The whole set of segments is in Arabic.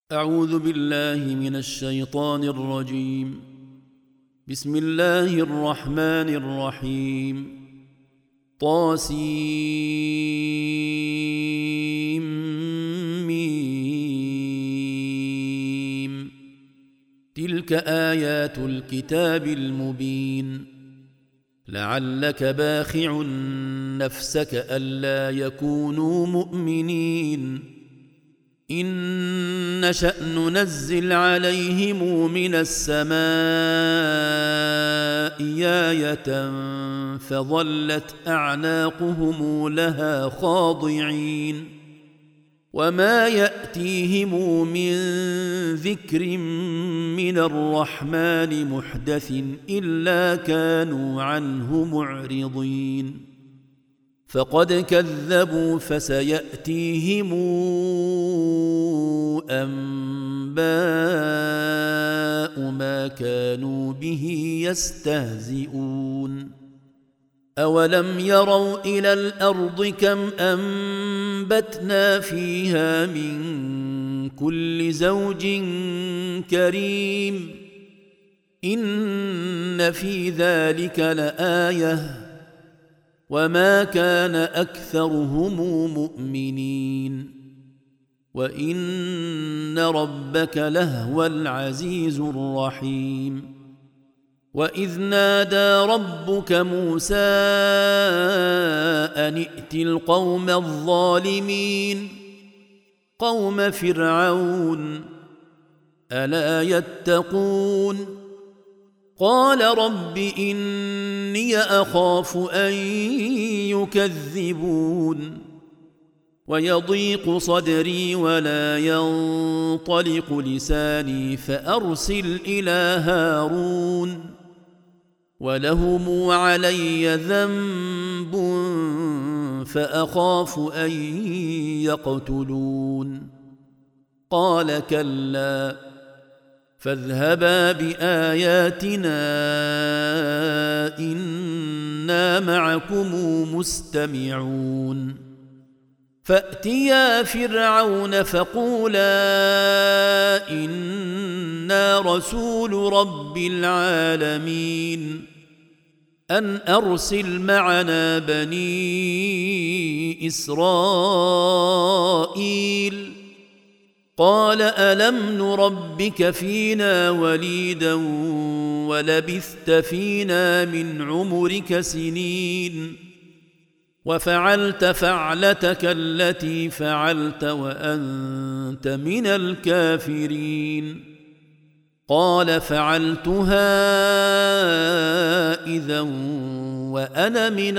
أعوذ بالله من الشيطان الرجيم. بسم الله الرحمن الرحيم. طاسيم. تلك آيات الكتاب المبين. لعلك باخع نفسك ألا يكونوا مؤمنين إن نشأ ننزل عليهم من السماء آية فظلت أعناقهم لها خاضعين وما يأتيهم من ذكر من الرحمن محدث إلا كانوا عنه معرضين فقد كذبوا فسيأتيهم أنباء ما كانوا به يستهزئون أولم يروا إلى الأرض كم أنبتنا فيها من كل زوج كريم إن في ذلك لآية وما كان أكثرهم مؤمنين وإن ربك لهو العزيز الرحيم وإذ نادى ربك موسى أن ائت القوم الظالمين قوم فرعون ألا يتقون قال رب إني أخاف أن يكذبون ويضيق صدري ولا ينطلق لساني فأرسل إلى هارون ولهم علي ذنب فأخاف أن يقتلون قال كلا فاذهبا بآياتنا إنا معكم مستمعون فأتيا فرعون فقولا إنا رسول رب العالمين أن أرسل معنا بني إسرائيل قال ألم نربك فينا وليدا ولبثت فينا من عمرك سنين وفعلت فعلتك التي فعلت وأنت من الكافرين قال فعلتها إذا وأنا من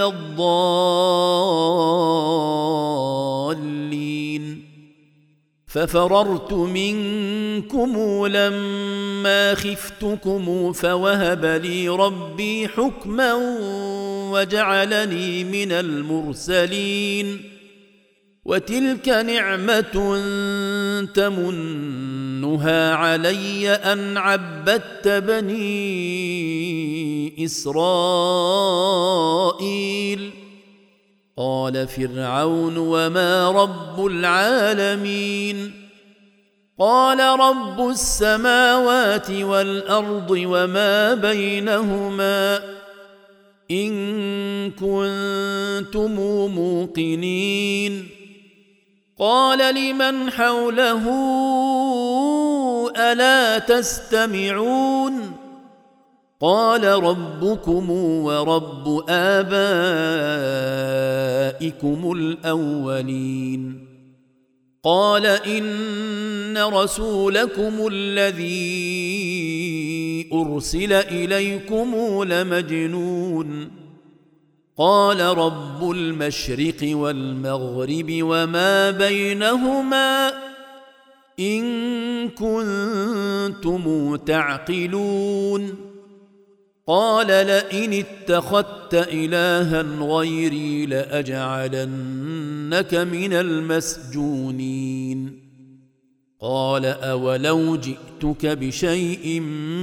الضالين ففررت منكم لما خفتكم فوهب لي ربي حكما وجعلني من المرسلين وتلك نعمة تمنها علي أن عبدت بني إسرائيل قال فرعون وما رب العالمين قال رب السماوات والأرض وما بينهما إن كنتم موقنين قال لمن حوله ألا تستمعون قال ربكم ورب آبائكم الأولين قال إن رسولكم الذي أرسل إليكم لمجنون قال رب المشرق والمغرب وما بينهما إن كنتم تعقلون قال لئن اتخذت إلها غيري لأجعلنك من المسجونين قال أولو جئتك بشيء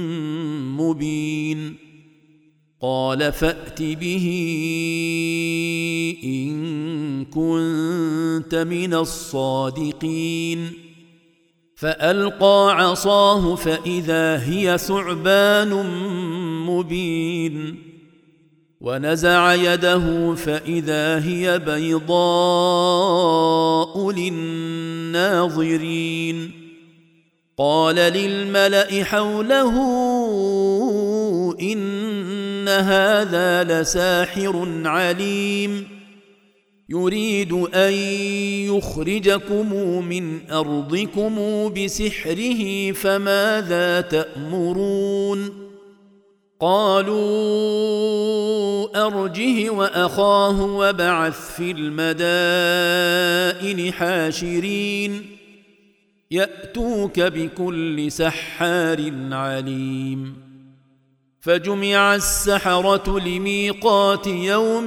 مبين قال فأت به إن كنت من الصادقين فألقى عصاه فإذا هي ثعبان مبين ونزع يده فإذا هي بيضاء للناظرين قال للملأ حوله إن هذا لساحر عليم يريد أن يخرجكم من أرضكم بسحره فماذا تأمرون قالوا أرجه وأخاه وابعث في المدائن حاشرين يأتوك بكل سحار عليم فجمع السحرة لميقات يوم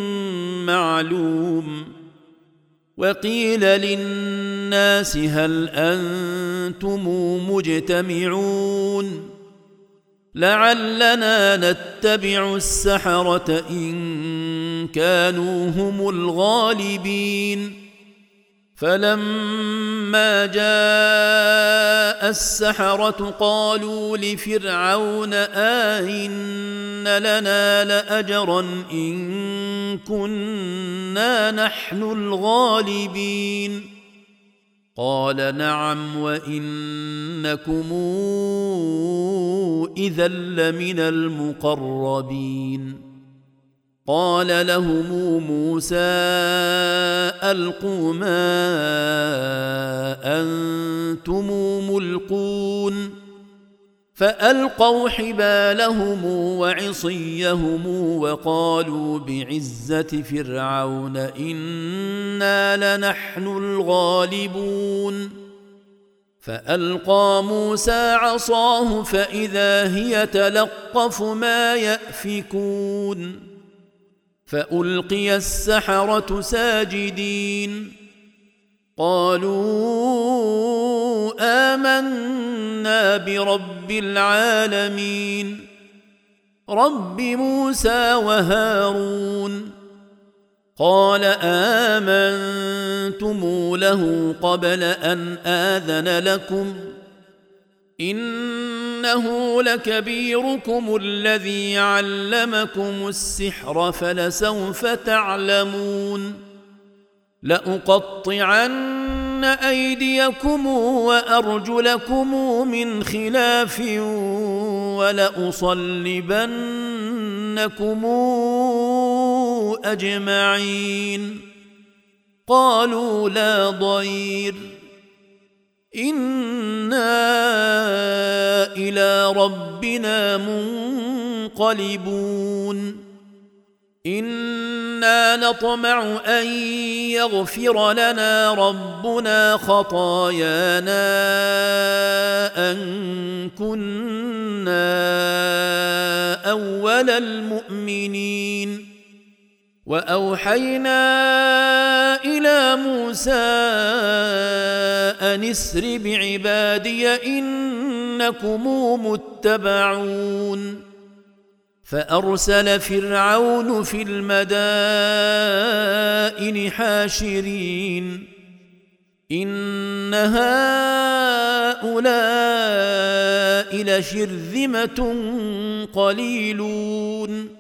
معلوم وقيل للناس هل أنتم مجتمعون لعلنا نتبع السحرة إن كانوا هم الغالبين فلما جاء السحرة قالوا لفرعون آئن لنا لأجرا إن كنا نحن الغالبين قال نعم وإنكم إذا لمن المقربين قال لهم موسى ألقوا ما أنتم ملقون فألقوا حبالهم وعصيهم وقالوا بعزة فرعون إنا لنحن الغالبون فألقى موسى عصاه فإذا هي تلقف ما يأفكون فألقي السحرة ساجدين قالوا آمنا برب العالمين رب موسى وهارون قال آمنتم له قبل أن آذن لكم إنه لكبيركم الذي علمكم السحر فلسوف تعلمون لأقطعن أيديكم وأرجلكم من خلاف ولأصلبنكم أجمعين قالوا لا ضير إنا إلى ربنا منقلبون إنا نطمع أن يغفر لنا ربنا خطايانا أن كنا أول المؤمنين وأوحينا إلى موسى أن اسر بعبادي إنكم متبعون فأرسل فرعون في المدائن حاشرين إن هؤلاء لشرذمة قليلون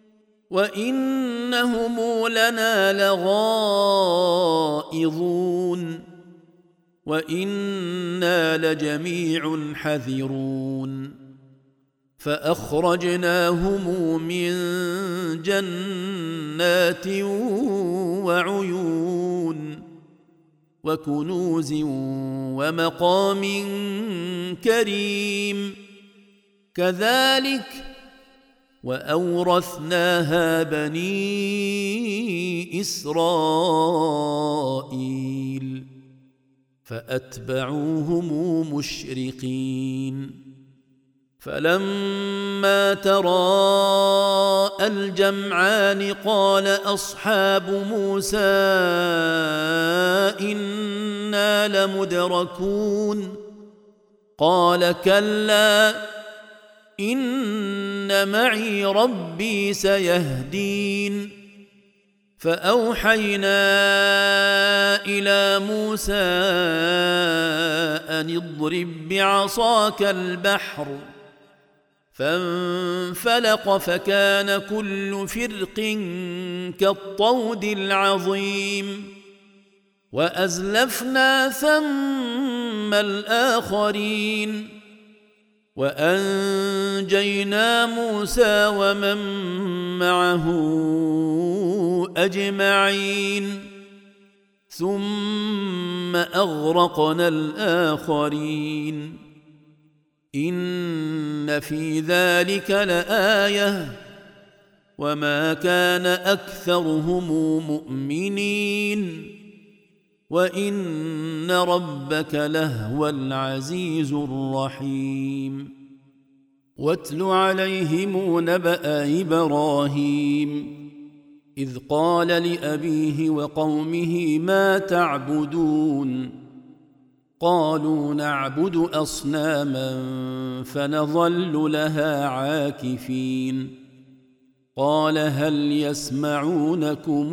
وإنهم لنا لغائظون وإنا لجميع حذرون فأخرجناهم من جنات وعيون وكنوز ومقام كريم كذلك وأورثناها بني إسرائيل فأتبعوهم مشرقين فلما تراءى الجمعان قال أصحاب موسى إنا لمدركون قال كلا إن معي ربي سيهدين فأوحينا إلى موسى أن اضرب بعصاك البحر فانفلق فكان كل فرق كالطود العظيم وأزلفنا ثم الآخرين وأنجينا موسى ومن معه أجمعين ثم أغرقنا الآخرين إن في ذلك لآية وما كان أكثرهم مؤمنين وإن ربك لهو العزيز الرحيم واتل عليهم نبأ إبراهيم إذ قال لأبيه وقومه ما تعبدون قالوا نعبد أصناما فنظل لها عاكفين قال هل يسمعونكم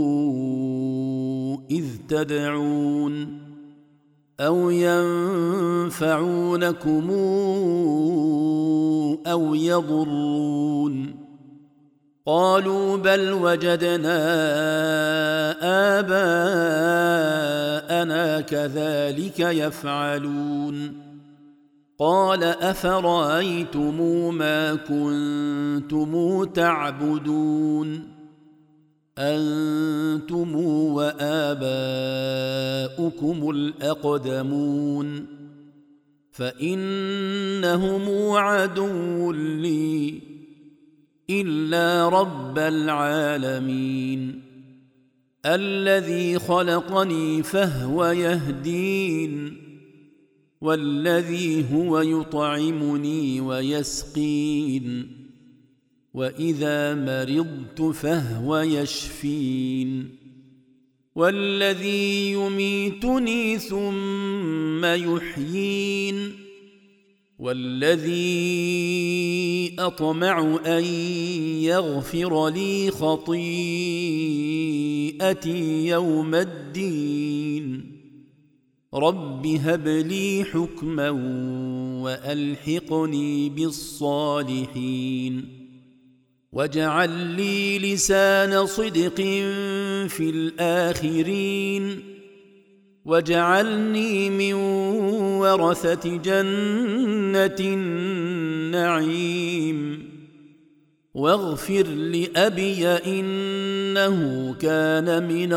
إذ تدعون أو ينفعونكم أو يضرون قالوا بل وجدنا آباءنا كذلك يفعلون قال أفرأيتم ما كنتم تعبدون أنتم وآباؤكم الأقدمون فإنهم عدو لي إلا رب العالمين الذي خلقني فهو يهدين والذي هو يطعمني ويسقين وإذا مرضت فهو يشفين والذي يميتني ثم يحيين والذي أطمع أن يغفر لي خطيئتي يوم الدين رب هب لي حكما وألحقني بالصالحين واجعل لي لسان صدق في الآخرين واجعلني من ورثة جنة النعيم واغفر لأبي إنه كان من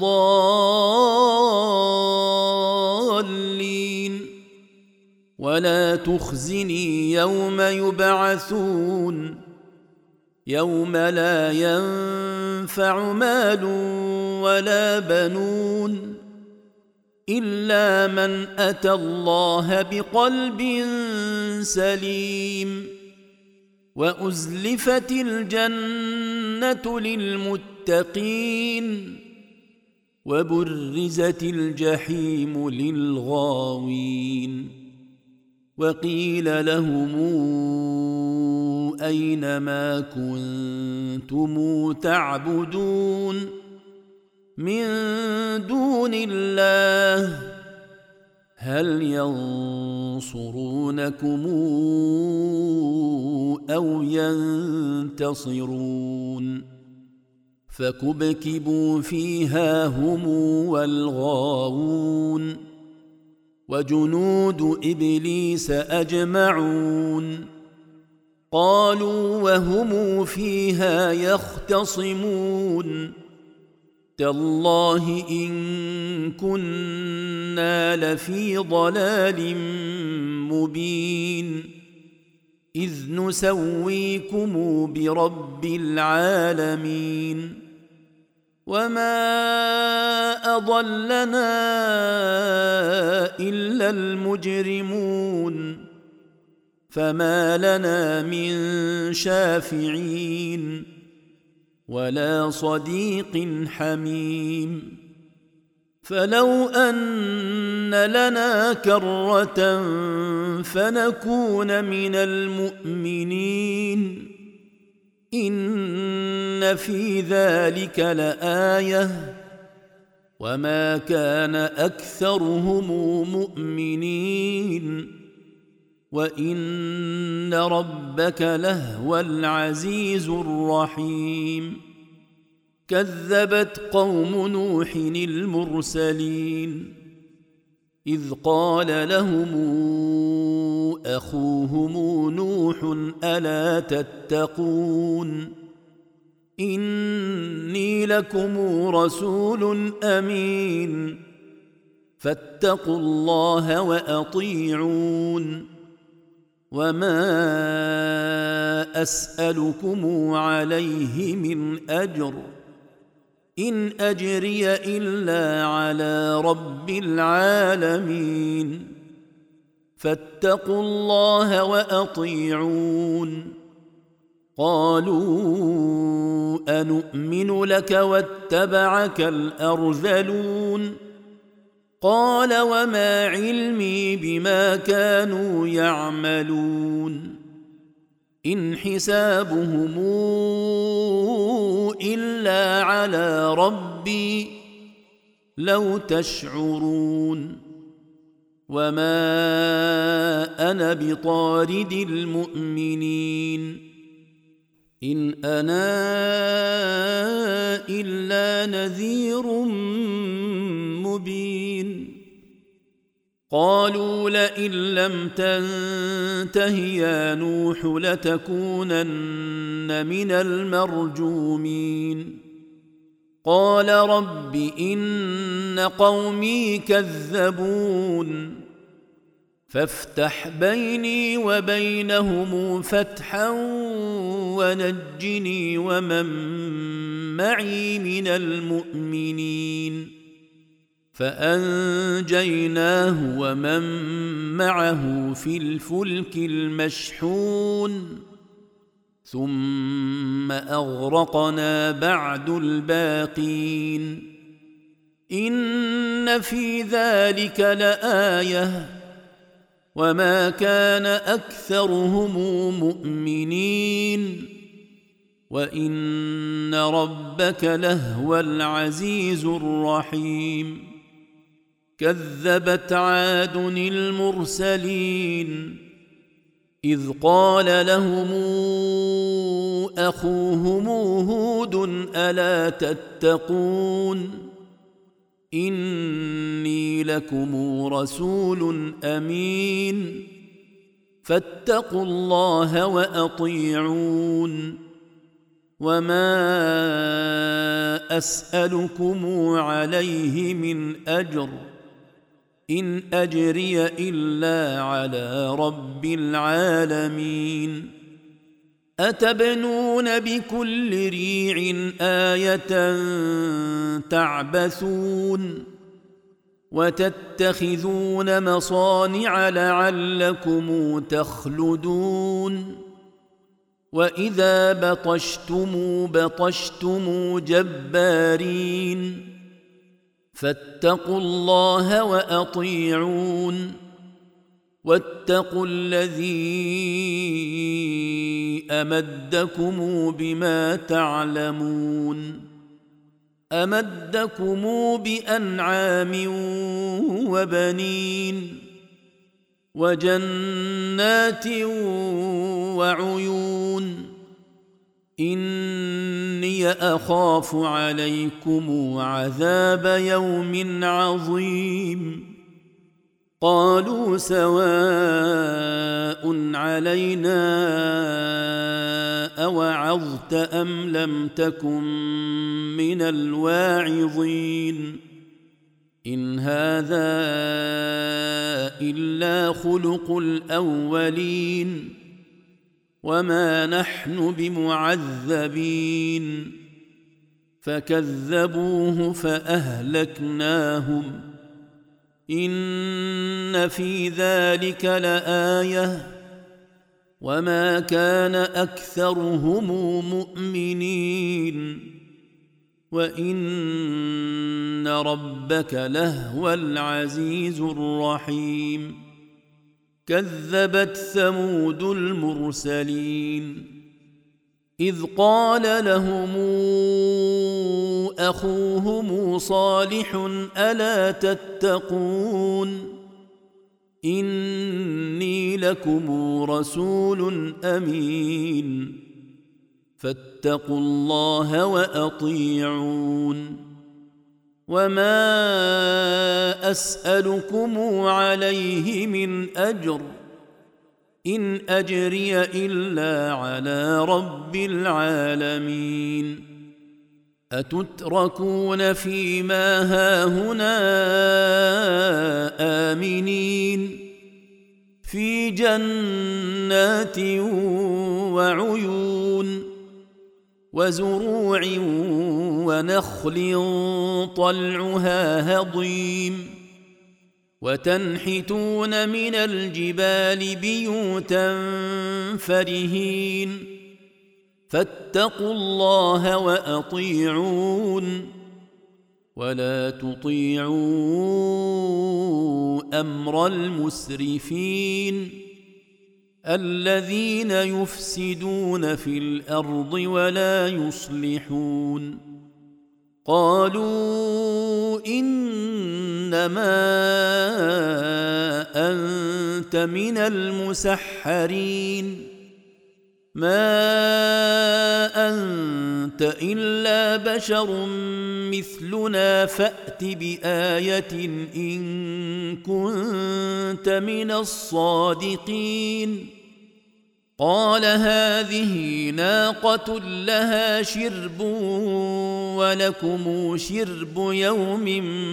الضالين ولا تخزني يوم يبعثون يوم لا ينفع مال ولا بنون إلا من أتى الله بقلب سليم وأزلفت الجنة للمتقين وبرزت الجحيم للغاوين وقيل لهم أين ما كنتم تعبدون من دون الله هل ينصرونكم أو ينتصرون فكبكبوا فيها هم والغاوون وجنود إبليس أجمعون قالوا وهم فيها يختصمون تالله إن كنا لفي ضلال مبين إذ نسويكم برب العالمين وما أضلنا إلا المجرمون فما لنا من شافعين ولا صديق حميم فلو أن لنا كرة فنكون من المؤمنين إن في ذلك لآية وما كان أكثرهم مؤمنين وإن ربك لهو العزيز الرحيم كذبت قوم نوح المرسلين إذ قال لهم أخوهم نوح ألا تتقون إني لكم رسول أمين فاتقوا الله وأطيعون وما أسألكم عليه من أجر إن أجري إلا على رب العالمين فاتقوا الله وأطيعون قالوا أنؤمن لك واتبعك الأرذلون قال وما علمي بما كانوا يعملون إن حسابهم إلا على ربي لو تشعرون وما أنا بطارد المؤمنين إن أنا إلا نذير مبين قالوا لئن لم تنته يا نوح لتكونن من المرجومين قال رب إن قومي كذبون فافتح بيني وبينهم فتحا ونجني ومن معي من المؤمنين فأنجيناه ومن معه في الفلك المشحون ثم أغرقنا بعد الباقين إن في ذلك لآية وما كان أكثرهم مؤمنين وإن ربك لهو العزيز الرحيم كذبت عاد المرسلين إذ قال لهم أخوهم هود ألا تتقون إني لكم رسول أمين فاتقوا الله وأطيعون وما أسألكم عليه من أجر إن أجري إلا على رب العالمين أتبنون بكل ريع آية تعبثون وتتخذون مصانع لعلكم تخلدون وإذا بطشتم جبارين فاتقوا الله وأطيعون واتقوا الذي أمدكم بما تعلمون أمدكم بأنعام وبنين وجنات وعيون إني أخاف عليكم عذاب يوم عظيم قالوا سواء علينا أوعظت أم لم تكن من الواعظين إن هذا إلا خلق الأولين وما نحن بمعذبين فكذبوه فأهلكناهم إن في ذلك لآية وما كان أكثرهم مؤمنين وإن ربك لهو العزيز الرحيم كذبت ثمود المرسلين إذ قال لهم أخوهم صالح ألا تتقون إني لكم رسول أمين فاتقوا الله وأطيعون وما أسألكم عليه من أجر إن أجري إلا على رب العالمين أتتركون فيما هاهنا آمنين في جنات وعيون وزروع ونخل طلعها هضيم وتنحتون من الجبال بيوتا فرهين فاتقوا الله وأطيعون ولا تطيعوا أمر المسرفين الذين يفسدون في الأرض ولا يصلحون قالوا إنما أنت من المسحرين ما أنت إلا بشر مثلنا فأت بآية إن كنت من الصادقين قال هذه ناقة لها شرب ولكم شرب يوم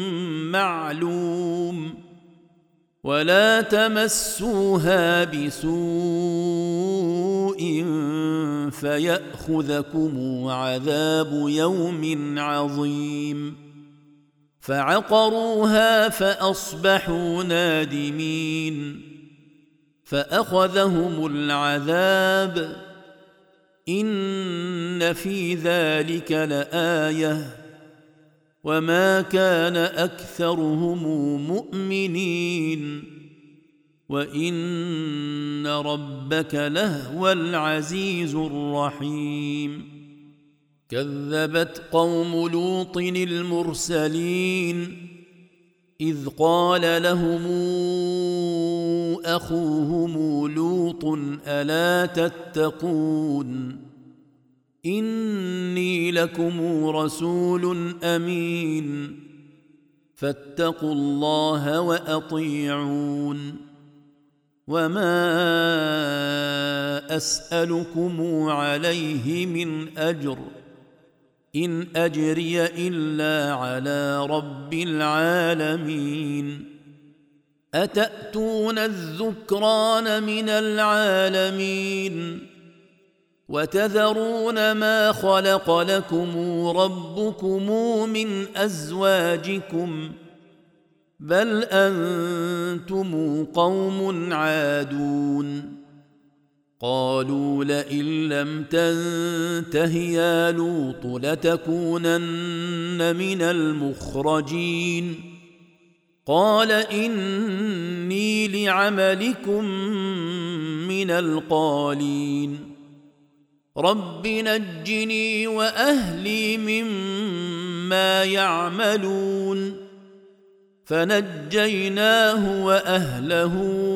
معلوم ولا تمسوها بسوء فيأخذكم عذاب يوم عظيم فعقروها فأصبحوا نادمين فأخذهم العذاب إن في ذلك لآية وما كان أكثرهم مؤمنين وإن ربك لهو العزيز الرحيم كذبت قوم لوط المرسلين إذ قال لهم أخوهم لوط ألا تتقون إني لكم رسول أمين فاتقوا الله وأطيعون وما أسألكم عليه من أجر إن أجري إلا على رب العالمين أتأتون الذكران من العالمين وتذرون ما خلق لكم ربكم من أزواجكم بل أنتم قوم عادون قالوا لئن لم تنته يا لوط لتكونن من المخرجين قال إني لعملكم من القالين رب نجني وأهلي مما يعملون فنجيناه وأهله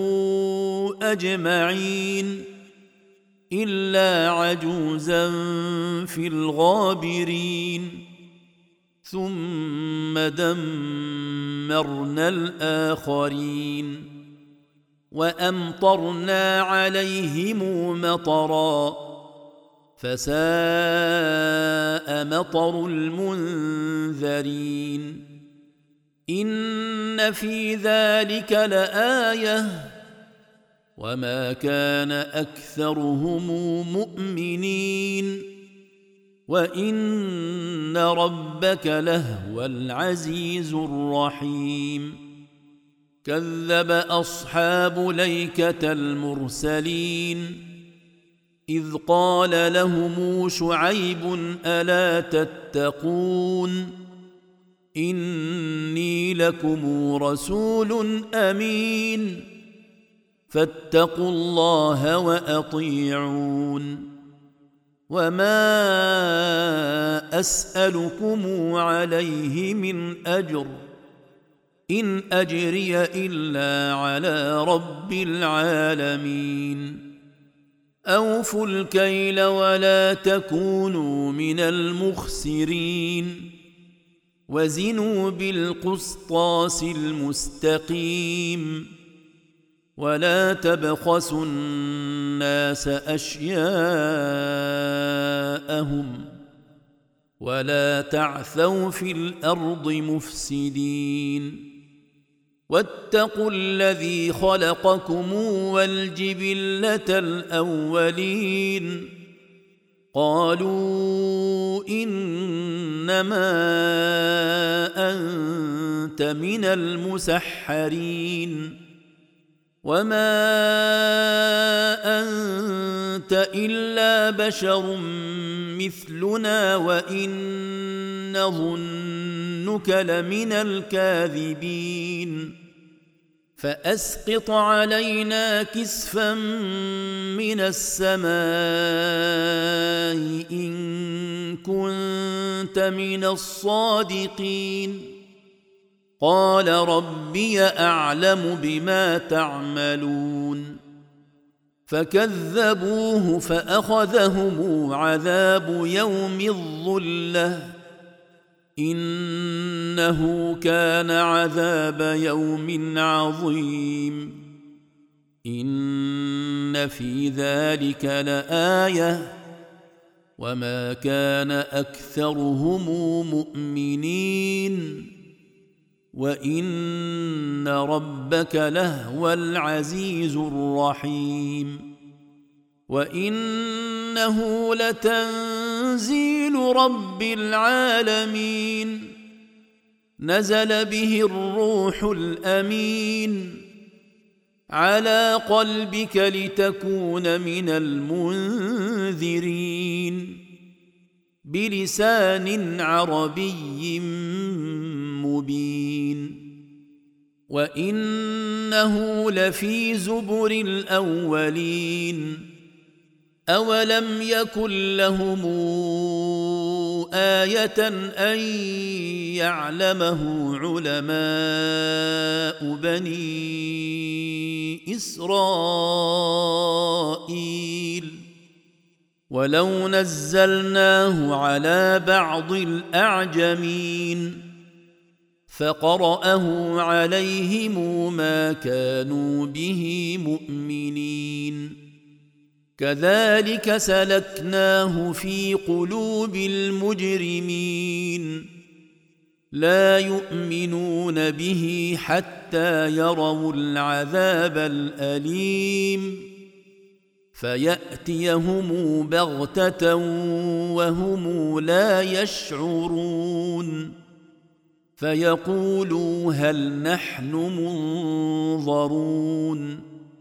أجمعين إلا عجوزا في الغابرين ثم دمرنا الآخرين وأمطرنا عليهم مطرا فساء مطر المنذرين إن في ذلك لآية وما كان أكثرهم مؤمنين وإن ربك لهو العزيز الرحيم كذب أصحاب ليكة المرسلين إذ قال لهم شعيب ألا تتقون إني لكم رسول أمين فاتقوا الله وأطيعون وما أسألكم عليه من أجر إن أجري إلا على رب العالمين أوفوا الكيل ولا تكونوا من المخسرين وزنوا بالقسطاس المستقيم ولا تبخسوا الناس أشياءهم ولا تعثوا في الأرض مفسدين واتقوا الذي خلقكم والجبلة الأولين قالوا إنما أنت من المسحرين وما أنت إلا بشر مثلنا وإن نظنك لمن الكاذبين فأسقط علينا كسفا من السماء إن كنت من الصادقين قال ربي أعلم بما تعملون فكذبوه فأخذهم عذاب يوم الظلة إنه كان عذاب يوم عظيم إن في ذلك لآية وما كان أكثرهم مؤمنين وإن ربك لهو العزيز الرحيم وإنه لتنزيل رب العالمين نزل به الروح الأمين على قلبك لتكون من المنذرين بلسان عربي مبين وإنه لفي زبر الأولين أولم يكن لهم آية أن يعلمه علماء بني إسرائيل ولو نزلناه على بعض الأعجمين فقرأه عليهم ما كانوا به مؤمنين كذلك سلكناه في قلوب المجرمين لا يؤمنون به حتى يروا العذاب الأليم فيأتيهم بغتة وهم لا يشعرون فيقولوا هل نحن منظرون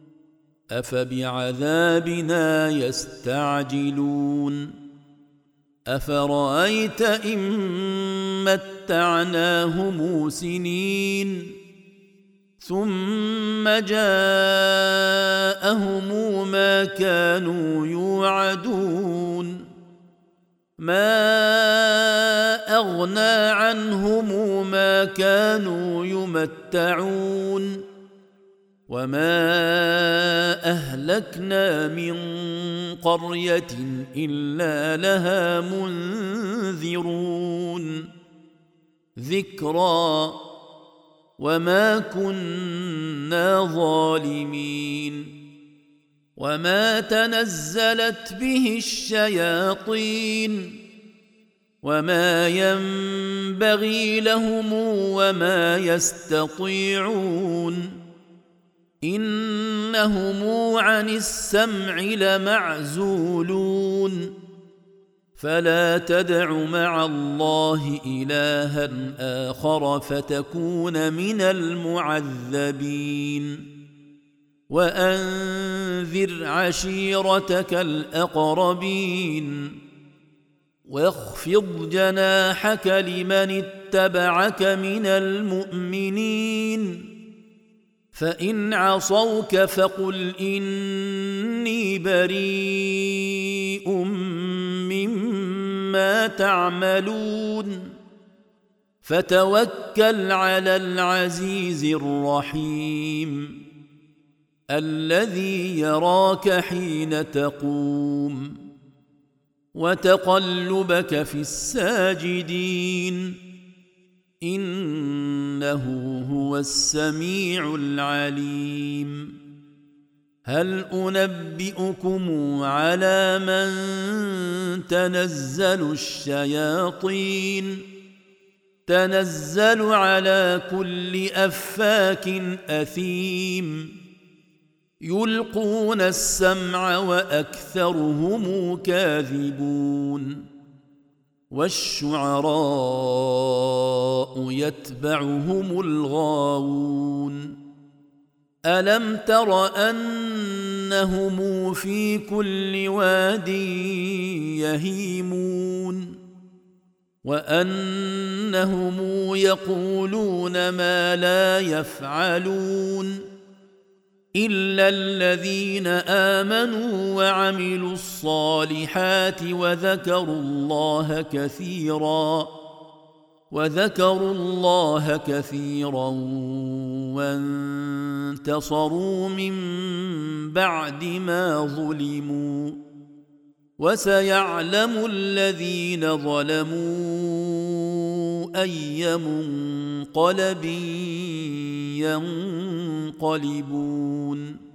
أفبعذابنا يستعجلون أفرأيت إن متعناهم سنين ثم جاءهم ما كانوا يوعدون ما أغنى عنهم ما كانوا يمتعون وما أهلكنا من قرية إلا لها منذرون ذكرى وما كنا ظالمين وما تنزلت به الشياطين وما ينبغي لهم وما يستطيعون إنهم عن السمع لمعزولون فلا تدع مع الله إلها آخر فتكون من المعذبين وأنذر عشيرتك الأقربين واخفض جناحك لمن اتبعك من المؤمنين فإن عصوك فقل إني بريء مما تعملون فتوكل على العزيز الرحيم الذي يراك حين تقوم وتقلبك في الساجدين إنه هو السميع العليم هل أنبئكم على من تنزل الشياطين تنزل على كل أفاك أثيم يلقون السمع وأكثرهم كاذبون والشعراء يتبعهم الغاوون ألم تر أنهم في كل واد يهيمون وأنهم يقولون ما لا يفعلون إلا الذين آمنوا وعملوا الصالحات وذكروا الله كثيرا وانتصروا من بعد ما ظلموا وسيعلم الذين ظلموا أي منقلب ينقلبون